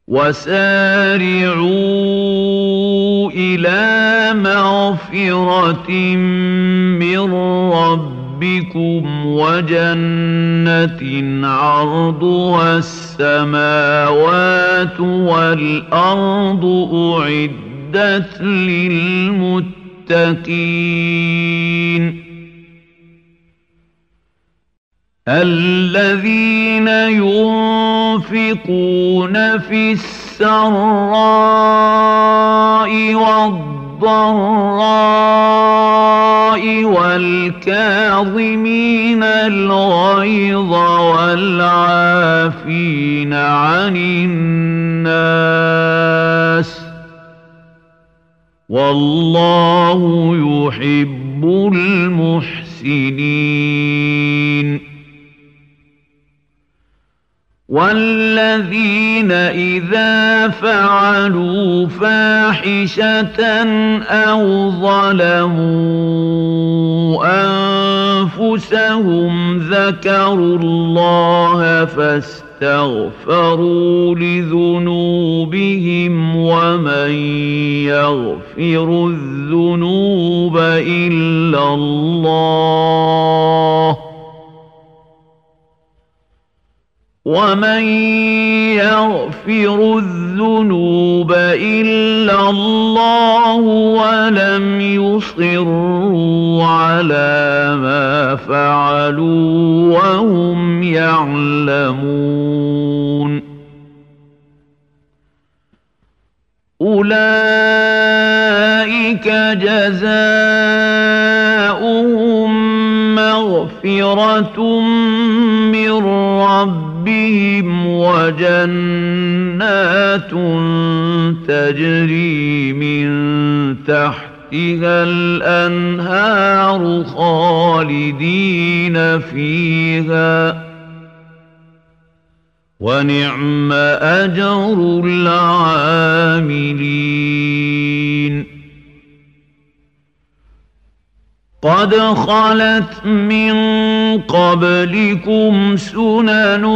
وسارعوا إلى مغفرة من ربكم وجنة عرضها السماوات والأرض أعدت للمتقين الذين ينفقون في السراء والضراء والكاظمين الغيظ والعافين عن الناس والله يحب المحسنين والذين إذا فعلوا فاحشة أو ظلموا أنفسهم ذكروا الله فاستغفروا لذنوبهم ومن يغفر الذنوب إلا الله ولم يصروا على ما فعلوا وهم يعلمون أولئك جزاؤهم مغفرة من ربهم وجنات تجري من تحتها الأنهار خالدين فيها ونعم أجر العاملين قد خلت من قبلكم سنن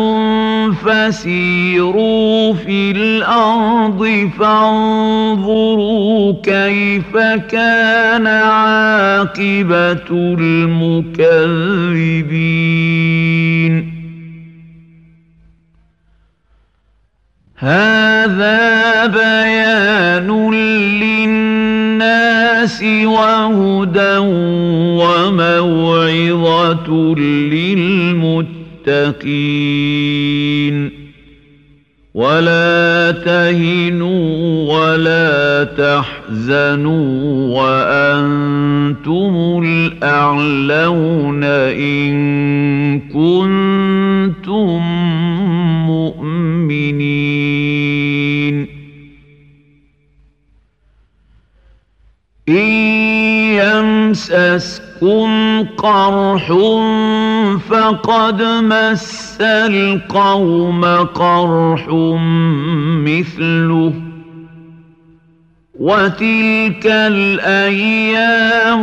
فسيروا في الأرض فانظروا كيف كان عاقبة المكذبين هذا بيان للناس وهدى وموعظة للمتقين ولا تهنوا ولا تحزنوا وأنتم الأعلون إن كنتم مؤمنين إن يمسسكم قرح فقد مس القوم قرح مثله وتلك الأيام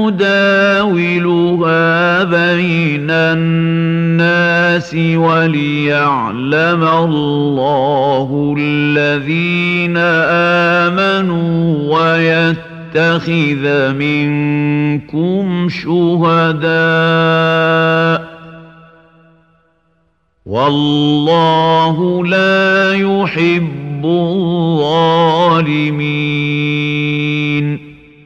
نداولها بين الناس وليعلم الله الذين آمنوا ويتخذ منكم شهداء والله لا يحب الظالمين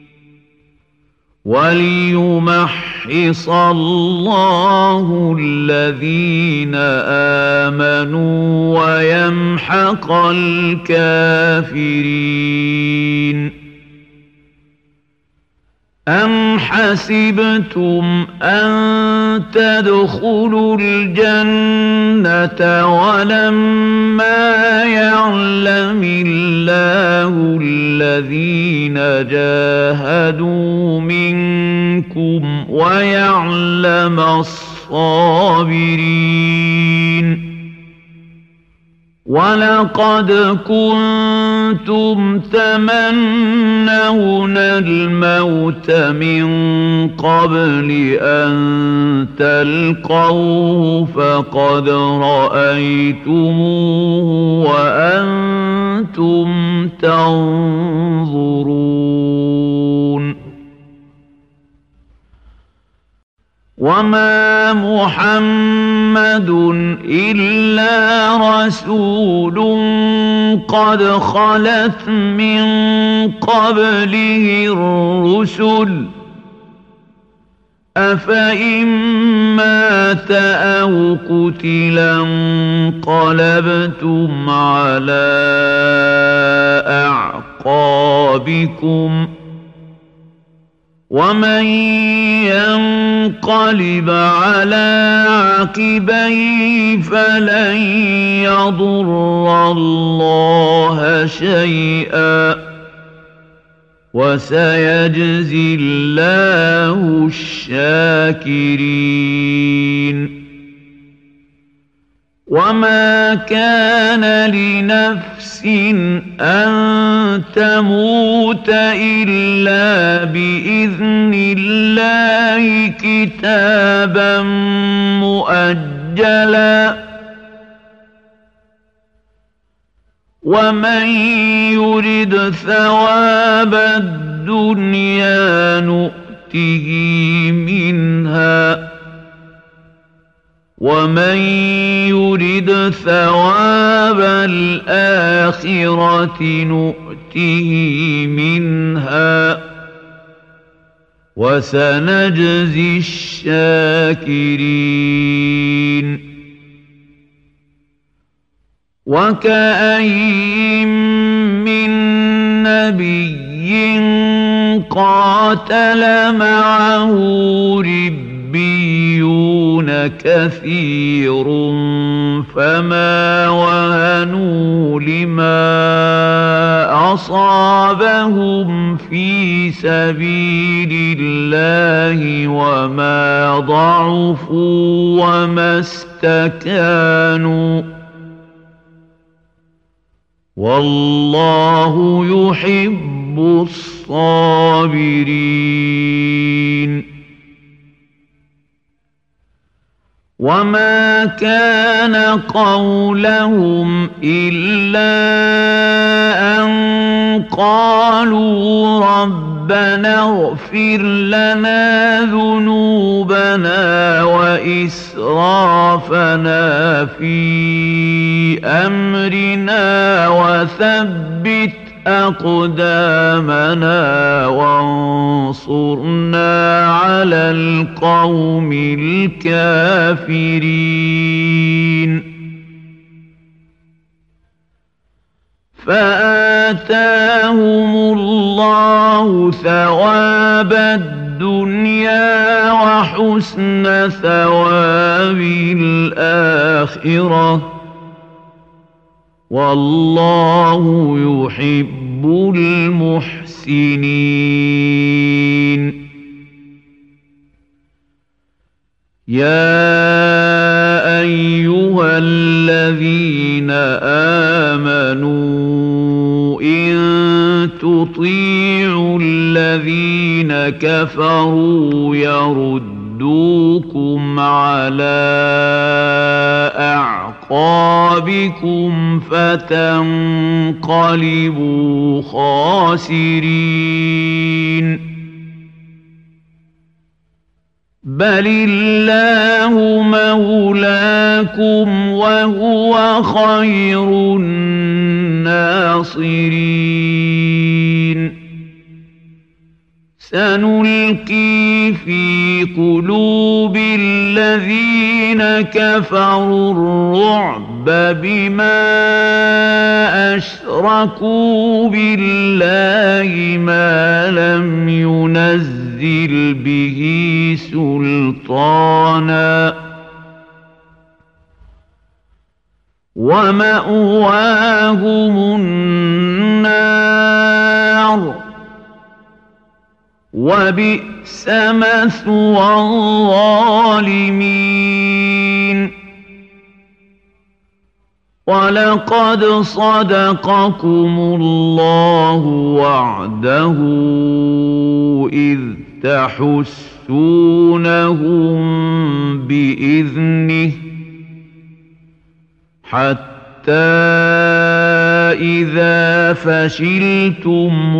وليمحص الله الذين آمنوا ويمحق الكافرين أم حسبتم أن تدخلوا الجنة ولما يعلم الله الذين جاهدوا منكم ويعلم الصابرين ولقد كنتم تمنون الموت من قبل أن تلقوه فقد رأيتموه وأنتم تنظرون وما محمد إلا رسول قد خلت من قبله الرسل أفإن مات أو قتلا انقلبتم على أعقابكم ومن ينقلب على عقبيه فلن يضر الله شيئا وسيجزي الله الشاكرين وما كان لنفس أن تموت إلا بإذن الله كتابا مؤجلا ومن يرد ثواب الدنيا نؤته منها ومن يرد ثواب الآخرة نؤته منها وسنجزي الشاكرين وكأين من نبي قاتل معه ربيون كثير فما وهنوا لما أصابهم في سبيل الله وما ضعفوا وما استكانوا والله يحب الصابرين وما كان قولهم إلا أن قالوا ربنا اغفر لنا ذنوبنا وإسرافنا في أمرنا وثبت أقدامنا وانصرنا على القوم الكافرين فآتاهم الله ثواب الدنيا وحسن ثواب الآخرة والله يحب المحسنين يا أيها الذين آمنوا إن تطيعوا الذين كفروا يردوكم على أعقابكم فتنقلبوا خاسرين بل الله مولاكم وهو خير الناصرين سنلقي في قلوب الذين كفروا الرعب بما أشركوا بالله ما لم ينزل به سلطانا ومأواهم النار وبئس مثوى الظالمين ولقد صدقكم الله وعده إذ تحسونهم بإذنه حتى إذا فشلتم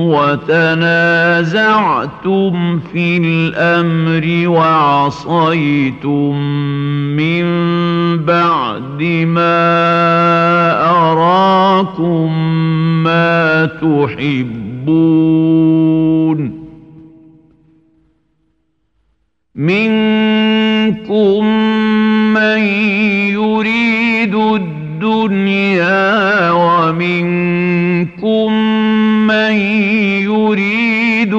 وتنازعتم في الأمر وعصيتم من بعد ما أراكم ما تحبون منكم من يريد الدنيا ومنكم من يريد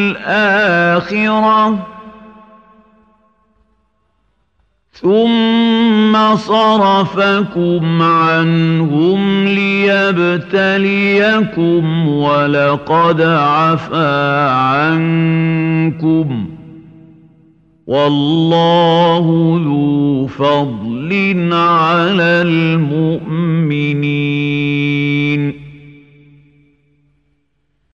الآخرة ثم صرفكم عنهم ليبتليكم ولقد عفا عنكم والله ذو فضل على المؤمنين